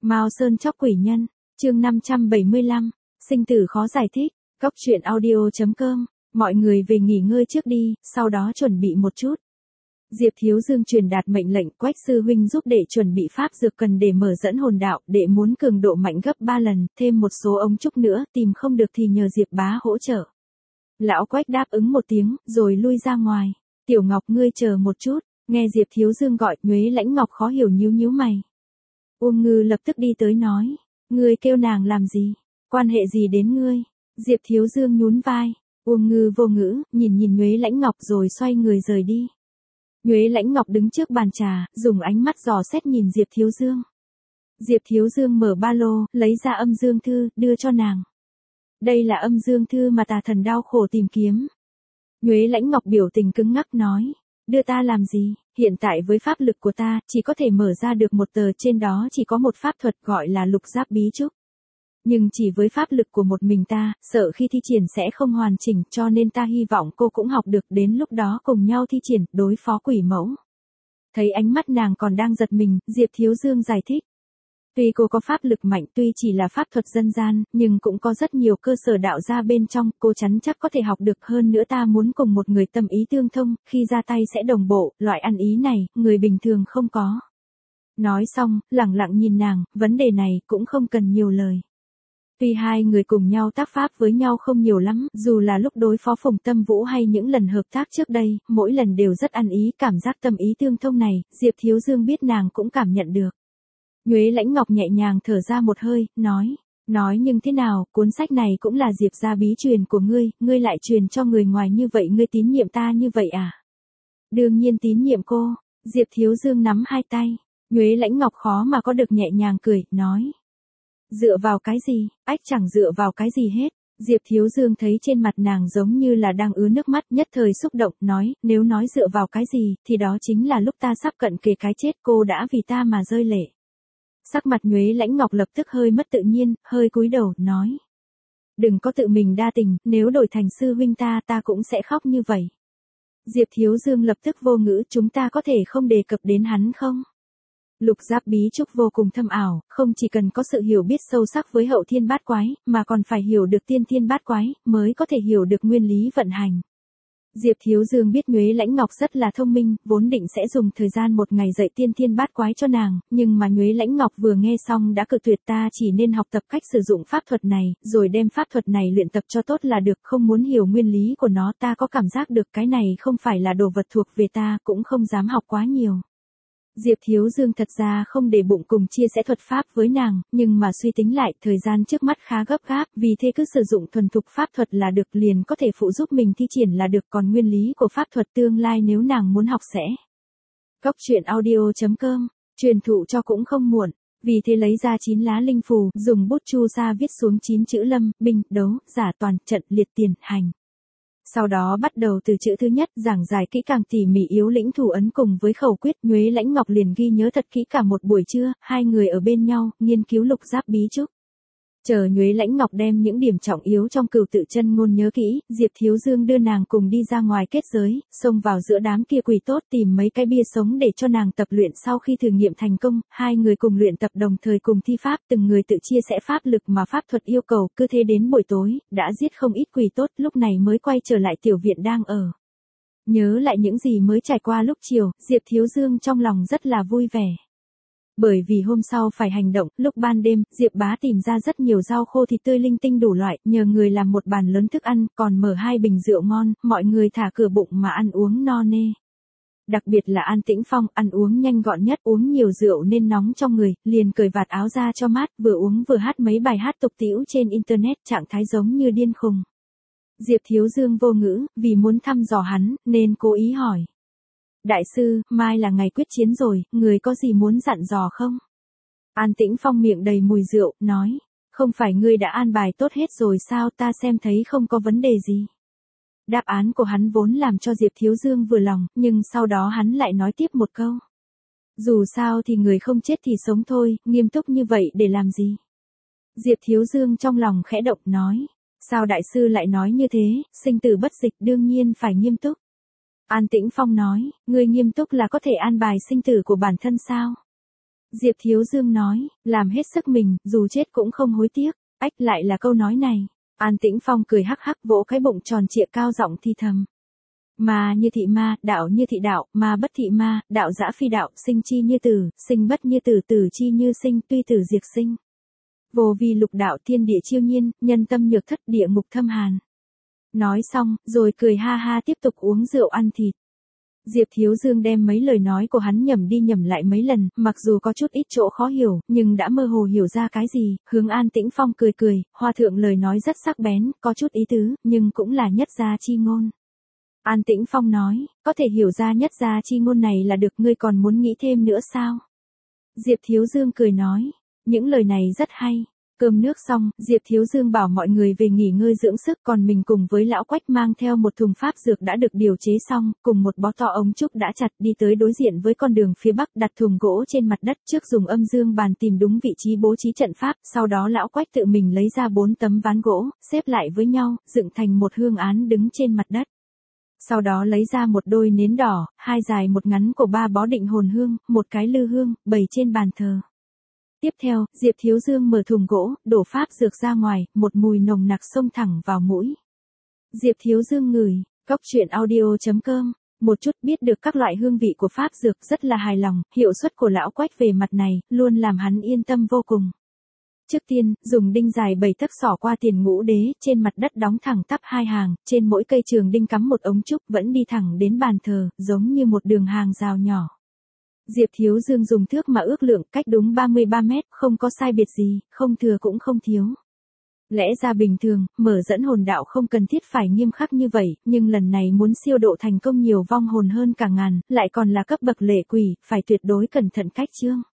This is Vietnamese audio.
Mao Sơn chóc quỷ nhân, chương 575, sinh tử khó giải thích, Cóc truyện audio.com, mọi người về nghỉ ngơi trước đi, sau đó chuẩn bị một chút. Diệp Thiếu Dương truyền đạt mệnh lệnh Quách sư huynh giúp đệ chuẩn bị pháp dược cần để mở dẫn hồn đạo, đệ muốn cường độ mạnh gấp 3 lần, thêm một số ống trúc nữa, tìm không được thì nhờ Diệp bá hỗ trợ. Lão Quách đáp ứng một tiếng, rồi lui ra ngoài. Tiểu Ngọc ngươi chờ một chút, nghe Diệp Thiếu Dương gọi, Nhuế Lãnh Ngọc khó hiểu nhíu nhíu mày. Uông Ngư lập tức đi tới nói, ngươi kêu nàng làm gì, quan hệ gì đến ngươi? Diệp Thiếu Dương nhún vai, Uông Ngư vô ngữ, nhìn Nhuế Lãnh Ngọc rồi xoay người rời đi. Nhuế Lãnh Ngọc đứng trước bàn trà, dùng ánh mắt dò xét nhìn Diệp Thiếu Dương. Diệp Thiếu Dương mở ba lô, lấy ra âm dương thư, đưa cho nàng. Đây là âm dương thư mà tà thần đau khổ tìm kiếm. Nhuế Lãnh Ngọc biểu tình cứng ngắc nói, đưa ta làm gì, hiện tại với pháp lực của ta, chỉ có thể mở ra được một tờ, trên đó chỉ có một pháp thuật gọi là lục giáp bí trúc. Nhưng chỉ với pháp lực của một mình ta, sợ khi thi triển sẽ không hoàn chỉnh, cho nên ta hy vọng cô cũng học được, đến lúc đó cùng nhau thi triển, đối phó quỷ mẫu. Thấy ánh mắt nàng còn đang giật mình, Diệp Thiếu Dương giải thích. Tuy cô có pháp lực mạnh, tuy chỉ là pháp thuật dân gian, nhưng cũng có rất nhiều cơ sở đạo gia bên trong, cô chắn chắc có thể học được, hơn nữa ta muốn cùng một người tâm ý tương thông, khi ra tay sẽ đồng bộ, loại ăn ý này, người bình thường không có. Nói xong, lẳng lặng nhìn nàng, vấn đề này cũng không cần nhiều lời. Tuy hai người cùng nhau tác pháp với nhau không nhiều lắm, dù là lúc đối phó Phùng Tâm Vũ hay những lần hợp tác trước đây, mỗi lần đều rất ăn ý, cảm giác tâm ý tương thông này, Diệp Thiếu Dương biết nàng cũng cảm nhận được. Nhuế Lãnh Ngọc nhẹ nhàng thở ra một hơi, nói nhưng thế nào, cuốn sách này cũng là Diệp gia bí truyền của ngươi lại truyền cho người ngoài như vậy, ngươi tín nhiệm ta như vậy à? Đương nhiên tín nhiệm cô, Diệp Thiếu Dương nắm hai tay, Nhuế Lãnh Ngọc khó mà có được nhẹ nhàng cười, nói. Dựa vào cái gì, chẳng dựa vào cái gì hết. Diệp Thiếu Dương thấy trên mặt nàng giống như là đang ứa nước mắt, nhất thời xúc động, nói, nếu nói dựa vào cái gì, thì đó chính là lúc ta sắp cận kề cái chết, cô đã vì ta mà rơi lệ. Sắc mặt Nhuế Lãnh Ngọc lập tức hơi mất tự nhiên, hơi cúi đầu, nói. Đừng có tự mình đa tình, nếu đổi thành sư huynh ta cũng sẽ khóc như vậy. Diệp Thiếu Dương lập tức vô ngữ, chúng ta có thể không đề cập đến hắn không? Lục giáp bí trúc vô cùng thâm ảo, không chỉ cần có sự hiểu biết sâu sắc với hậu thiên bát quái, mà còn phải hiểu được tiên thiên bát quái, mới có thể hiểu được nguyên lý vận hành. Diệp Thiếu Dương biết Nhuế Lãnh Ngọc rất là thông minh, vốn định sẽ dùng thời gian một ngày dạy tiên thiên bát quái cho nàng, nhưng mà Nhuế Lãnh Ngọc vừa nghe xong đã cự tuyệt, ta chỉ nên học tập cách sử dụng pháp thuật này, rồi đem pháp thuật này luyện tập cho tốt là được, không muốn hiểu nguyên lý của nó, ta có cảm giác được cái này không phải là đồ vật thuộc về ta, cũng không dám học quá nhiều. Diệp Thiếu Dương thật ra không để bụng cùng chia sẻ thuật pháp với nàng, nhưng mà suy tính lại, thời gian trước mắt khá gấp gáp, vì thế cứ sử dụng thuần thục pháp thuật là được, liền có thể phụ giúp mình thi triển là được, còn nguyên lý của pháp thuật tương lai nếu nàng muốn học sẽ. Cóc truyện audio.com, truyền thụ cho cũng không muộn, vì thế lấy ra 9 lá linh phù, dùng bút chu sa viết xuống 9 chữ lâm, binh, đấu, giả toàn, trận, liệt, tiền, hành. Sau đó bắt đầu từ chữ thứ nhất, giảng giải kỹ càng tỉ mỉ yếu lĩnh thủ ấn cùng với khẩu quyết, Nhuế Lãnh Ngọc liền ghi nhớ thật kỹ cả một buổi trưa, hai người ở bên nhau, nghiên cứu lục giáp bí trúc. Chờ Nhuế Lãnh Ngọc đem những điểm trọng yếu trong cửu tự chân ngôn nhớ kỹ, Diệp Thiếu Dương đưa nàng cùng đi ra ngoài kết giới, xông vào giữa đám kia quỷ tốt tìm mấy cái bia sống để cho nàng tập luyện, sau khi thử nghiệm thành công, hai người cùng luyện tập đồng thời cùng thi pháp, từng người tự chia sẻ pháp lực mà pháp thuật yêu cầu, cứ thế đến buổi tối, đã giết không ít quỷ tốt, lúc này mới quay trở lại tiểu viện đang ở. Nhớ lại những gì mới trải qua lúc chiều, Diệp Thiếu Dương trong lòng rất là vui vẻ. Bởi vì hôm sau phải hành động, lúc ban đêm, Diệp bá tìm ra rất nhiều rau khô thịt tươi linh tinh đủ loại, nhờ người làm một bàn lớn thức ăn, còn mở 2 bình rượu ngon, mọi người thả cửa bụng mà ăn uống no nê. Đặc biệt là An Tĩnh Phong, ăn uống nhanh gọn nhất, uống nhiều rượu nên nóng trong người, liền cởi vạt áo ra cho mát, vừa uống vừa hát mấy bài hát tục tĩu trên internet, trạng thái giống như điên khùng. Diệp Thiếu Dương vô ngữ, vì muốn thăm dò hắn, nên cố ý hỏi. Đại sư, mai là ngày quyết chiến rồi, người có gì muốn dặn dò không? An Tĩnh Phong miệng đầy mùi rượu, nói, không phải ngươi đã an bài tốt hết rồi sao, ta xem thấy không có vấn đề gì. Đáp án của hắn vốn làm cho Diệp Thiếu Dương vừa lòng, nhưng sau đó hắn lại nói tiếp một câu. Dù sao thì người không chết thì sống thôi, nghiêm túc như vậy để làm gì? Diệp Thiếu Dương trong lòng khẽ động nói, sao đại sư lại nói như thế, sinh tử bất dịch đương nhiên phải nghiêm túc. An Tĩnh Phong nói, ngươi nghiêm túc là có thể an bài sinh tử của bản thân sao? Diệp Thiếu Dương nói, làm hết sức mình, dù chết cũng không hối tiếc. Ách, lại là câu nói này. An Tĩnh Phong cười hắc hắc vỗ cái bụng tròn trịa cao giọng thi thầm. Ma như thị ma, đạo như thị đạo, ma bất thị ma, đạo giã phi đạo, sinh chi như tử, sinh bất như tử, tử chi như sinh, tuy tử diệt sinh. Vô vi lục đạo thiên địa chiêu nhiên, nhân tâm nhược thất địa ngục thâm hàn. Nói xong, rồi cười ha ha tiếp tục uống rượu ăn thịt. Diệp Thiếu Dương đem mấy lời nói của hắn nhẩm đi nhẩm lại mấy lần, mặc dù có chút ít chỗ khó hiểu, nhưng đã mơ hồ hiểu ra cái gì, hướng An Tĩnh Phong cười cười, Hòa thượng lời nói rất sắc bén, có chút ý tứ, nhưng cũng là nhất gia chi ngôn. An Tĩnh Phong nói, có thể hiểu ra nhất gia chi ngôn này là được, ngươi còn muốn nghĩ thêm nữa sao? Diệp Thiếu Dương cười nói, những lời này rất hay. Cơm nước xong, Diệp Thiếu Dương bảo mọi người về nghỉ ngơi dưỡng sức, còn mình cùng với lão Quách mang theo một thùng pháp dược đã được điều chế xong, cùng một bó to ống trúc đã chặt đi tới đối diện với con đường phía bắc, đặt thùng gỗ trên mặt đất, trước dùng âm dương bàn tìm đúng vị trí bố trí trận pháp, sau đó lão Quách tự mình lấy ra 4 tấm ván gỗ, xếp lại với nhau, dựng thành một hương án đứng trên mặt đất. Sau đó lấy ra một đôi nến đỏ, 2 dài 1 ngắn của 3 bó định hồn hương, 1 cái lư hương, bày trên bàn thờ. Tiếp theo, Diệp Thiếu Dương mở thùng gỗ, đổ pháp dược ra ngoài, một mùi nồng nặc xông thẳng vào mũi. Diệp Thiếu Dương ngửi, Cóc Truyện Audio.com, một chút biết được các loại hương vị của pháp dược, rất là hài lòng, hiệu suất của lão Quách về mặt này, luôn làm hắn yên tâm vô cùng. Trước tiên, dùng đinh dài 7 tấc xỏ qua tiền ngũ đế, trên mặt đất đóng thẳng tắp 2 hàng, trên mỗi cây trường đinh cắm một ống trúc, vẫn đi thẳng đến bàn thờ, giống như một đường hàng rào nhỏ. Diệp Thiếu Dương dùng thước mà ước lượng, cách đúng 33 mét, không có sai biệt gì, không thừa cũng không thiếu. Lẽ ra bình thường, mở dẫn hồn đạo không cần thiết phải nghiêm khắc như vậy, nhưng lần này muốn siêu độ thành công nhiều vong hồn hơn cả ngàn, lại còn là cấp bậc lệ quỷ, phải tuyệt đối cẩn thận cách chương.